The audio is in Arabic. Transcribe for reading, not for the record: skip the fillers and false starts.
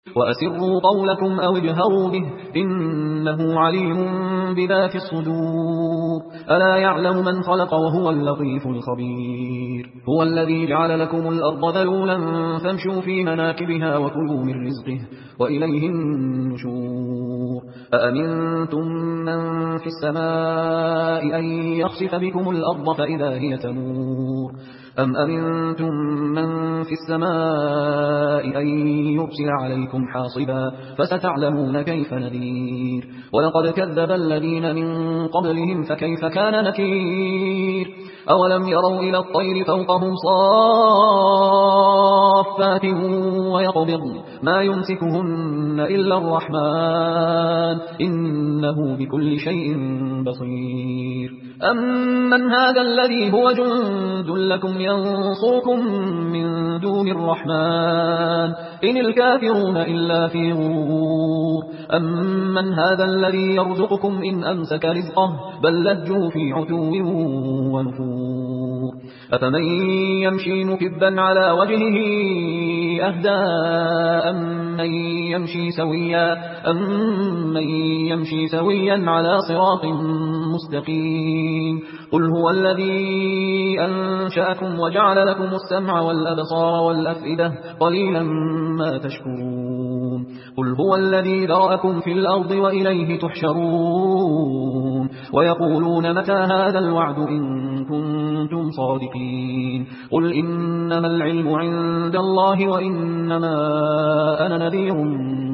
وأسروا قولكم أو اجهروا به إنه عليم بذات الصدور ألا يعلم من خلق وهو اللطيف الخبير هو الذي جعل لكم الأرض ذلولا فامشوا في مناكبها وكلوا من رزقه وإليه النشور أأمنتم من في السماء أن يخسف بكم الأرض فإذا هي تمور أم أمنتم من في السماء أن يرسل عليكم حاصبا فستعلمون كيف نذير ولقد كذب الذين من قبلهم فكيف كان نكير أولم يروا إلى الطير فوقهم صافات ويقبضن ما يمسكهن إلا الرحمن إنه بكل شيء بصير أمن هذا الذي هو جند لكم ينصركم من دون الرحمن إن الكافرون إلا في غرور أمن هذا الذي يرزقكم إن أمسك رزقه بل لجوا في عتو ونفور أفمن يمشي مكبا على وجهه أهدى أمن يمشي سويا على صراط مستقيم قل هو الذي أنشأكم وجعل لكم السمع والأبصار والأفئدة قليلا ما تشكرون قل هو الذي ذرأكم في الأرض وإليه تحشرون ويقولون متى هذا الوعد إن كنتم صادقين قل إنما العلم عند الله وإنما أنا نذير